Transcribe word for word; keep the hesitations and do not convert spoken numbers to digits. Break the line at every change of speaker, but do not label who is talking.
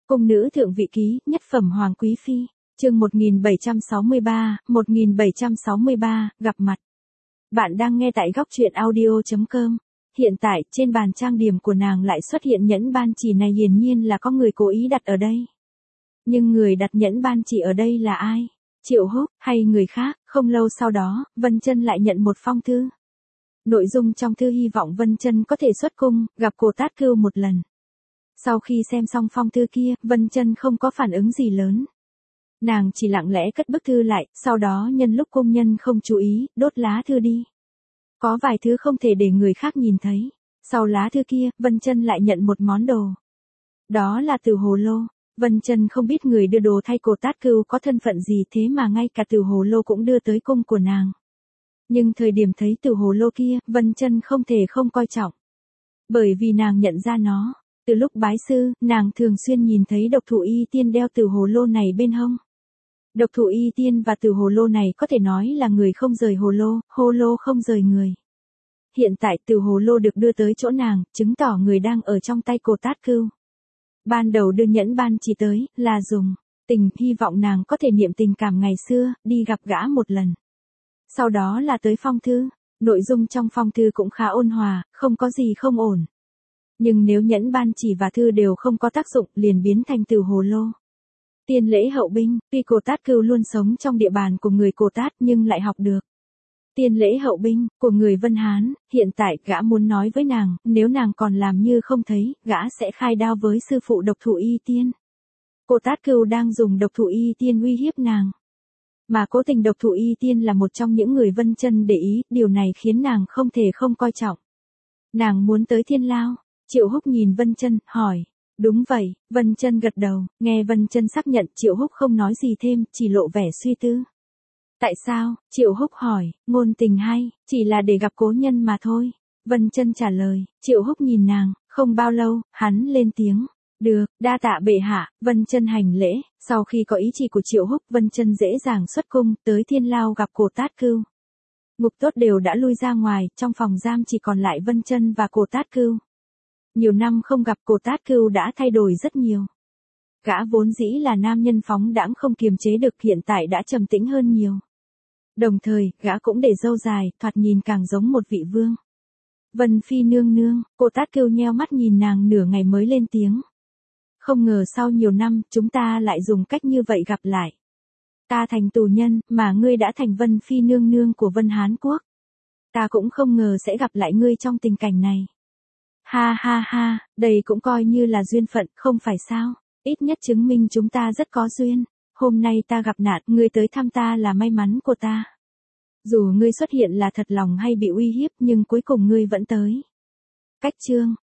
Cung nữ thượng vị ký, nhất phẩm hoàng quý phi, chương một nghìn bảy trăm sáu mươi ba, một nghìn bảy trăm sáu mươi ba, gặp mặt. Bạn đang nghe tại góc truyện audio chấm com. Hiện tại, trên bàn trang điểm của nàng lại xuất hiện nhẫn ban chỉ này, hiển nhiên là có người cố ý đặt ở đây. Nhưng người đặt nhẫn ban chỉ ở đây là ai? Triệu Húc, hay người khác? Không lâu sau đó, Vân Chân lại nhận một phong thư. Nội dung trong thư hy vọng Vân Chân có thể xuất cung, gặp Cô Tát Cưu một lần. Sau khi xem xong phong thư kia, Vân Chân không có phản ứng gì lớn. Nàng chỉ lặng lẽ cất bức thư lại, sau đó nhân lúc công nhân không chú ý, đốt lá thư đi. Có vài thứ không thể để người khác nhìn thấy. Sau lá thư kia, Vân Chân lại nhận một món đồ. Đó là từ hồ lô. Vân Chân không biết người đưa đồ thay Cô Tát Cưu có thân phận gì, thế mà ngay cả từ hồ lô cũng đưa tới cung của nàng. Nhưng thời điểm thấy từ hồ lô kia, Vân Chân không thể không coi trọng. Bởi vì nàng nhận ra nó. Từ lúc bái sư, nàng thường xuyên nhìn thấy Độc Thủ Y Tiên đeo từ hồ lô này bên hông. Độc Thủ Y Tiên và từ hồ lô này có thể nói là người không rời hồ lô, hồ lô không rời người. Hiện tại từ hồ lô được đưa tới chỗ nàng, chứng tỏ người đang ở trong tay Cô Tát Cưu. Ban đầu đưa nhẫn ban chỉ tới, là dùng tình, hy vọng nàng có thể niệm tình cảm ngày xưa, đi gặp gã một lần. Sau đó là tới phong thư, nội dung trong phong thư cũng khá ôn hòa, không có gì không ổn. Nhưng nếu nhẫn ban chỉ và thư đều không có tác dụng, liền biến thành từ hồ lô. Tiên lễ hậu binh, tuy Cô Tát Cưu luôn sống trong địa bàn của người Cô Tát nhưng lại học được tiên lễ hậu binh của người Vân Hán, hiện tại gã muốn nói với nàng, nếu nàng còn làm như không thấy, gã sẽ khai đao với sư phụ Độc Thủ Y Tiên. Cô Tát Cưu đang dùng Độc Thủ Y Tiên uy hiếp nàng. Mà cố tình Độc Thủ Y Tiên là một trong những người Vân Chân để ý, điều này khiến nàng không thể không coi trọng. Nàng muốn tới Thiên Lao. Triệu Húc nhìn Vân Chân, hỏi. Đúng vậy, Vân Chân gật đầu, nghe Vân Chân xác nhận, Triệu Húc không nói gì thêm, chỉ lộ vẻ suy tư. Tại sao? Triệu Húc hỏi, ngôn tình hay, chỉ là để gặp cố nhân mà thôi. Vân Chân trả lời, Triệu Húc nhìn nàng, không bao lâu, hắn lên tiếng. Được, đa tạ bệ hạ. Vân Chân hành lễ, sau khi có ý chỉ của Triệu Húc, Vân Chân dễ dàng xuất cung, tới Thiên Lao gặp Cô Tát Cưu. Ngục tốt đều đã lui ra ngoài, trong phòng giam chỉ còn lại Vân Chân và Cô Tát Cưu. Nhiều năm không gặp, Cô Tát Cưu đã thay đổi rất nhiều. Gã vốn dĩ là nam nhân phóng đãng không kiềm chế được, hiện tại đã trầm tĩnh hơn nhiều. Đồng thời, gã cũng để râu dài, thoạt nhìn càng giống một vị vương. Vân Phi nương nương, Cô Tát Cưu nheo mắt nhìn nàng nửa ngày mới lên tiếng. Không ngờ sau nhiều năm, chúng ta lại dùng cách như vậy gặp lại. Ta thành tù nhân, mà ngươi đã thành Vân Phi nương nương của Vân Hán Quốc. Ta cũng không ngờ sẽ gặp lại ngươi trong tình cảnh này. Ha ha ha, đây cũng coi như là duyên phận, không phải sao? Ít nhất chứng minh chúng ta rất có duyên. Hôm nay ta gặp nạn, ngươi tới thăm ta là may mắn của ta. Dù ngươi xuất hiện là thật lòng hay bị uy hiếp, nhưng cuối cùng ngươi vẫn tới. Cách chương,